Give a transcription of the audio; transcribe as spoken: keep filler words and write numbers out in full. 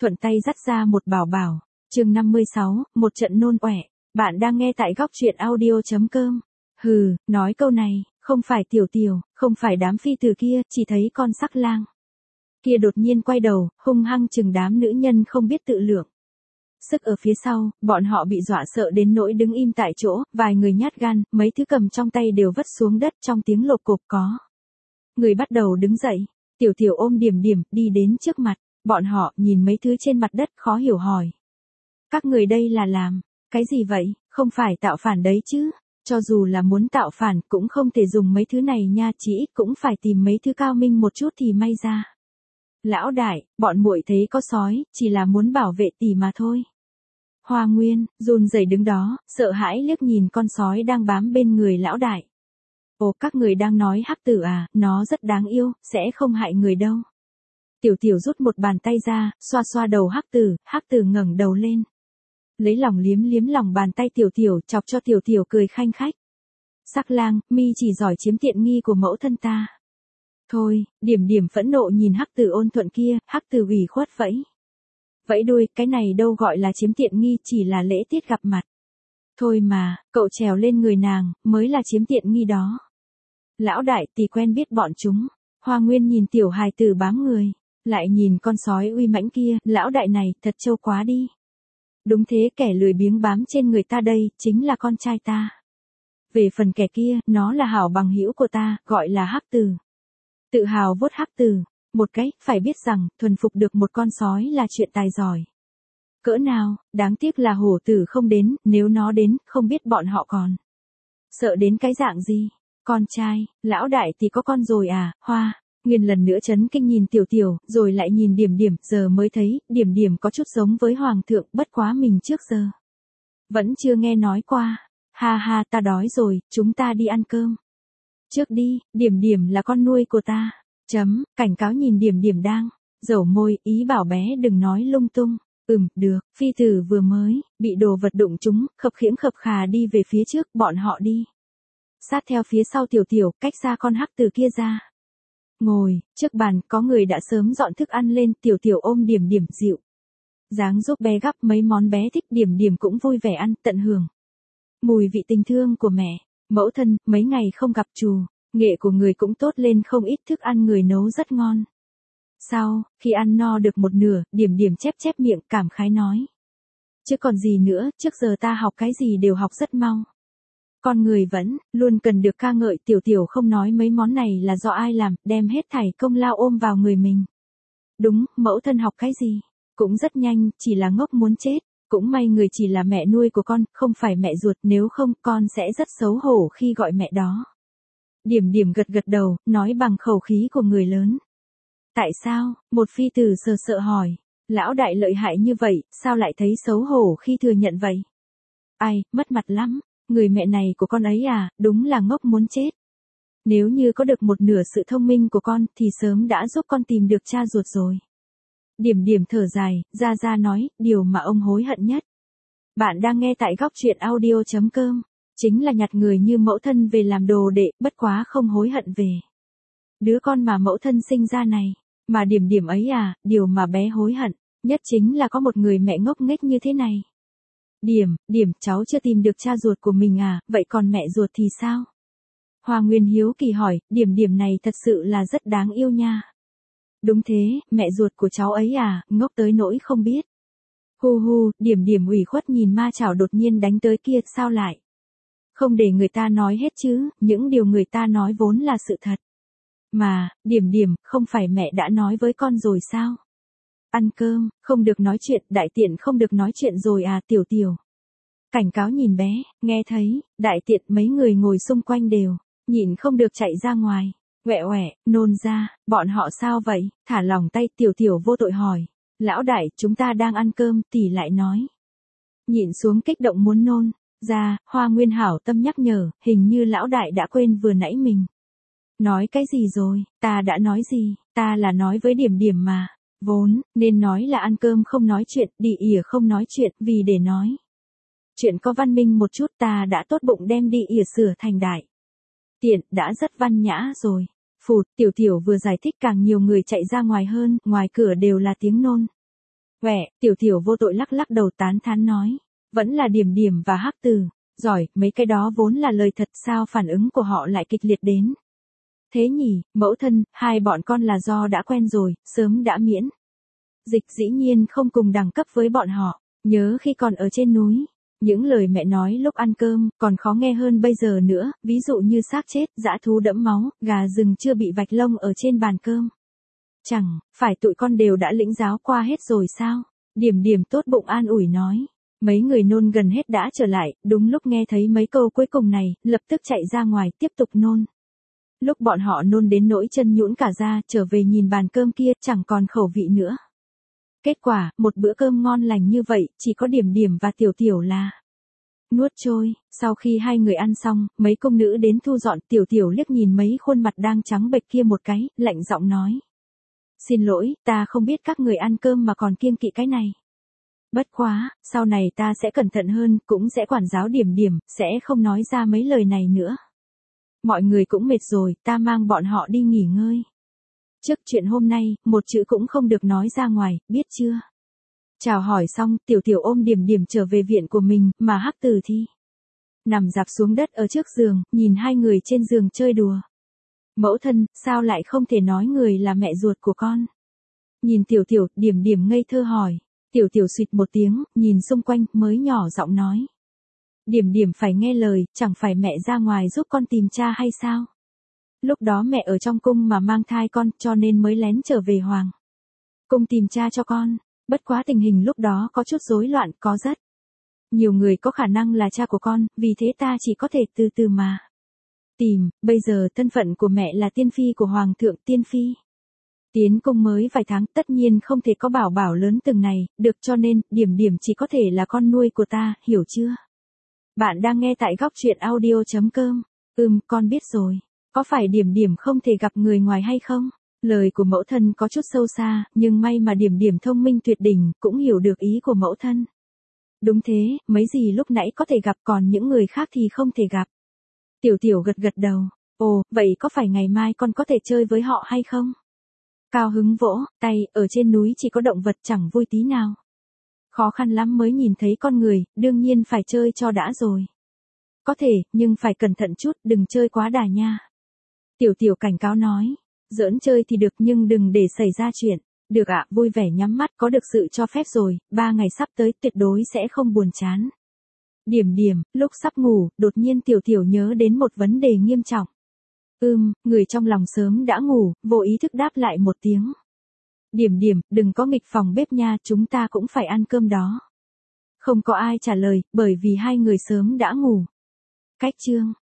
thuận tay dắt ra một bảo bảo. Chương năm mươi sáu, một trận nôn ọe. Bạn đang nghe tại góc truyện audio chấm com. Hừ, nói câu này, không phải Tiểu Tiểu, không phải đám phi tử kia, chỉ thấy con sắc lang kia đột nhiên quay đầu, hung hăng chừng đám nữ nhân không biết tự lượng. Sức ở phía sau, bọn họ bị dọa sợ đến nỗi đứng im tại chỗ, vài người nhát gan, mấy thứ cầm trong tay đều vất xuống đất trong tiếng lộp cộp có. Người bắt đầu đứng dậy, Tiểu Tiểu ôm Điểm Điểm, đi đến trước mặt, bọn họ nhìn mấy thứ trên mặt đất khó hiểu hỏi. Các người đây là làm, cái gì vậy, không phải tạo phản đấy chứ, cho dù là muốn tạo phản cũng không thể dùng mấy thứ này nha, chỉ ít cũng phải tìm mấy thứ cao minh một chút thì may ra. Lão đại, bọn muội thấy có sói, chỉ là muốn bảo vệ tỷ mà thôi. Hoa Nguyên, run rẩy đứng đó, sợ hãi liếc nhìn con sói đang bám bên người lão đại. Ồ, các người đang nói hắc tử à, nó rất đáng yêu, sẽ không hại người đâu. Tiểu Tiểu rút một bàn tay ra, xoa xoa đầu hắc tử, hắc tử ngẩng đầu lên. Lấy lòng liếm liếm lòng bàn tay Tiểu Tiểu, chọc cho Tiểu Tiểu cười khanh khách. Sắc lang, mi chỉ giỏi chiếm tiện nghi của mẫu thân ta. Thôi, Điểm Điểm phẫn nộ nhìn hắc tử ôn thuận kia, hắc tử ủy khuất vẫy. Vẫy đuôi, cái này đâu gọi là chiếm tiện nghi, chỉ là lễ tiết gặp mặt. Thôi mà, cậu trèo lên người nàng, mới là chiếm tiện nghi đó. Lão đại tỷ quen biết bọn chúng. Hoa Nguyên nhìn tiểu hài tử bám người, lại nhìn con sói uy mãnh kia, lão đại này, thật trâu quá đi. Đúng thế, kẻ lười biếng bám trên người ta đây, chính là con trai ta. Về phần kẻ kia, nó là hảo bằng hữu của ta, gọi là hắc tử. Tự hào vuốt hắc tử, một cái, phải biết rằng, thuần phục được một con sói là chuyện tài giỏi. Cỡ nào, đáng tiếc là hổ tử không đến, nếu nó đến, không biết bọn họ còn sợ đến cái dạng gì. Con trai, lão đại thì có con rồi à, Hoa Nguyên lần nữa chấn kinh nhìn Tiểu Tiểu, rồi lại nhìn Điểm Điểm, giờ mới thấy, Điểm Điểm có chút giống với hoàng thượng, bất quá mình trước giờ vẫn chưa nghe nói qua. Ha ha, ta đói rồi, chúng ta đi ăn cơm. Trước đi, Điểm Điểm là con nuôi của ta. Chấm, cảnh cáo nhìn Điểm Điểm đang dẩu môi, ý bảo bé đừng nói lung tung. Ừm, được, phi tử vừa mới bị đồ vật đụng chúng, khập khiễng khập khà đi về phía trước, bọn họ đi sát theo phía sau Tiểu Tiểu, cách xa con hắc tử kia ra. Ngồi, trước bàn, có người đã sớm dọn thức ăn lên, Tiểu Tiểu ôm Điểm Điểm dịu dáng giúp bé gắp mấy món bé thích, Điểm Điểm cũng vui vẻ ăn, tận hưởng mùi vị tình thương của mẹ. Mẫu thân, mấy ngày không gặp chù, nghệ của người cũng tốt lên không ít, thức ăn người nấu rất ngon. Sau, khi ăn no được một nửa, Điểm Điểm chép chép miệng, cảm khái nói. Chứ còn gì nữa, trước giờ ta học cái gì đều học rất mau. Con người vẫn luôn cần được ca ngợi, Tiểu Tiểu không nói mấy món này là do ai làm, đem hết thảy công lao ôm vào người mình. Đúng, mẫu thân học cái gì cũng rất nhanh, chỉ là ngốc muốn chết. Cũng may người chỉ là mẹ nuôi của con, không phải mẹ ruột, nếu không con sẽ rất xấu hổ khi gọi mẹ đó. Điểm Điểm gật gật đầu, nói bằng khẩu khí của người lớn. Tại sao? Một phi tử sờ sợ hỏi. Lão đại lợi hại như vậy, sao lại thấy xấu hổ khi thừa nhận vậy? Ai, mất mặt lắm, người mẹ này của con ấy à, đúng là ngốc muốn chết. Nếu như có được một nửa sự thông minh của con, thì sớm đã giúp con tìm được cha ruột rồi. Điểm Điểm thở dài, ra ra nói, điều mà ông hối hận nhất. Bạn đang nghe tại góc truyện audio chấm com, chính là nhặt người như mẫu thân về làm đồ đệ, bất quá không hối hận về đứa con mà mẫu thân sinh ra này. Mà Điểm Điểm ấy à, điều mà bé hối hận nhất chính là có một người mẹ ngốc nghếch như thế này. Điểm, Điểm, cháu chưa tìm được cha ruột của mình à, vậy còn mẹ ruột thì sao? Hoa Nguyên hiếu kỳ hỏi, Điểm Điểm này thật sự là rất đáng yêu nha. Đúng thế, mẹ ruột của cháu ấy à, ngốc tới nỗi không biết. Hu hu, Điểm Điểm ủy khuất nhìn ma chảo đột nhiên đánh tới kia, sao lại không để người ta nói hết chứ, những điều người ta nói vốn là sự thật. Mà, Điểm Điểm, không phải mẹ đã nói với con rồi sao? Ăn cơm, không được nói chuyện, đại tiện không được nói chuyện rồi à, Tiểu Tiểu cảnh cáo nhìn bé, nghe thấy, đại tiện mấy người ngồi xung quanh đều nhịn không được chạy ra ngoài. Quẹ quẹ, nôn ra, bọn họ sao vậy? Thả lỏng tay, Tiểu Tiểu vô tội hỏi. Lão đại, chúng ta đang ăn cơm, tỷ lại nói. Nhịn xuống kích động muốn nôn ra, Hoa Nguyên hảo tâm nhắc nhở, hình như lão đại đã quên vừa nãy mình nói cái gì rồi, ta đã nói gì, ta là nói với Điểm Điểm mà. Vốn, nên nói là ăn cơm không nói chuyện, đi ỉa không nói chuyện, vì để nói chuyện có văn minh một chút, ta đã tốt bụng đem đi ỉa sửa thành đại tiện, đã rất văn nhã rồi. Phụt, Tiểu Tiểu vừa giải thích càng nhiều người chạy ra ngoài hơn, ngoài cửa đều là tiếng nôn Quẹ, tiểu tiểu vô tội lắc lắc đầu tán thán nói. Vẫn là Điểm Điểm và Hắc Tử. Giỏi, mấy cái đó vốn là lời thật, sao phản ứng của họ lại kịch liệt đến. Thế nhỉ, mẫu thân, hai bọn con là do đã quen rồi, sớm đã miễn. Dịch dĩ nhiên không cùng đẳng cấp với bọn họ, nhớ khi còn ở trên núi. Những lời mẹ nói lúc ăn cơm, còn khó nghe hơn bây giờ nữa, ví dụ như xác chết, dã thú đẫm máu, gà rừng chưa bị vạch lông ở trên bàn cơm. Chẳng, phải tụi con đều đã lĩnh giáo qua hết rồi sao? Điểm Điểm tốt bụng an ủi nói. Mấy người nôn gần hết đã trở lại, đúng lúc nghe thấy mấy câu cuối cùng này, lập tức chạy ra ngoài tiếp tục nôn. Lúc bọn họ nôn đến nỗi chân nhũn cả ra, trở về nhìn bàn cơm kia, chẳng còn khẩu vị nữa. Kết quả, một bữa cơm ngon lành như vậy, chỉ có Điểm Điểm và Tiểu Tiểu là nuốt trôi. Sau khi hai người ăn xong, mấy công nữ đến thu dọn, Tiểu Tiểu liếc nhìn mấy khuôn mặt đang trắng bệch kia một cái, lạnh giọng nói. Xin lỗi, ta không biết các người ăn cơm mà còn kiêng kỵ cái này. Bất quá, sau này ta sẽ cẩn thận hơn, cũng sẽ quản giáo Điểm Điểm, sẽ không nói ra mấy lời này nữa. Mọi người cũng mệt rồi, ta mang bọn họ đi nghỉ ngơi. Trước chuyện hôm nay, một chữ cũng không được nói ra ngoài, biết chưa? Chào hỏi xong, Tiểu Tiểu ôm Điểm Điểm trở về viện của mình, mà Hắc Tử thì nằm dạp xuống đất ở trước giường, nhìn hai người trên giường chơi đùa. Mẫu thân, sao lại không thể nói người là mẹ ruột của con? Nhìn Tiểu Tiểu, Điểm Điểm ngây thơ hỏi. Tiểu Tiểu xịt một tiếng, nhìn xung quanh, mới nhỏ giọng nói. Điểm Điểm phải nghe lời, chẳng phải mẹ ra ngoài giúp con tìm cha hay sao? Lúc đó mẹ ở trong cung mà mang thai con, cho nên mới lén trở về hoàng cung tìm cha cho con. Bất quá tình hình lúc đó có chút rối loạn, có rất nhiều người có khả năng là cha của con, vì thế ta chỉ có thể từ từ mà tìm. Bây giờ thân phận của mẹ là tiên phi của hoàng thượng, tiên phi tiến cung mới vài tháng, tất nhiên không thể có bảo bảo lớn từng này, được, cho nên, Điểm Điểm chỉ có thể là con nuôi của ta, hiểu chưa? Bạn đang nghe tại góc truyện audio chấm com. Ừm, con biết rồi. Có phải Điểm Điểm không thể gặp người ngoài hay không? Lời của mẫu thân có chút sâu xa, nhưng may mà Điểm Điểm thông minh tuyệt đỉnh, cũng hiểu được ý của mẫu thân. Đúng thế, mấy gì lúc nãy có thể gặp, còn những người khác thì không thể gặp. Tiểu Tiểu gật gật đầu. Ồ, vậy có phải ngày mai con có thể chơi với họ hay không? Cao hứng vỗ tay, ở trên núi chỉ có động vật, chẳng vui tí nào. Khó khăn lắm mới nhìn thấy con người, đương nhiên phải chơi cho đã rồi. Có thể, nhưng phải cẩn thận chút, đừng chơi quá đà nha. Tiểu Tiểu cảnh cáo nói. Giỡn chơi thì được nhưng đừng để xảy ra chuyện. Được ạ, vui vẻ nhắm mắt, có được sự cho phép rồi, ba ngày sắp tới tuyệt đối sẽ không buồn chán. Điểm Điểm, lúc sắp ngủ, đột nhiên Tiểu Tiểu nhớ đến một vấn đề nghiêm trọng. Ừm, người trong lòng sớm đã ngủ, vô ý thức đáp lại một tiếng. Điểm Điểm, đừng có nghịch phòng bếp nha, chúng ta cũng phải ăn cơm đó. Không có ai trả lời, bởi vì hai người sớm đã ngủ. Cách chương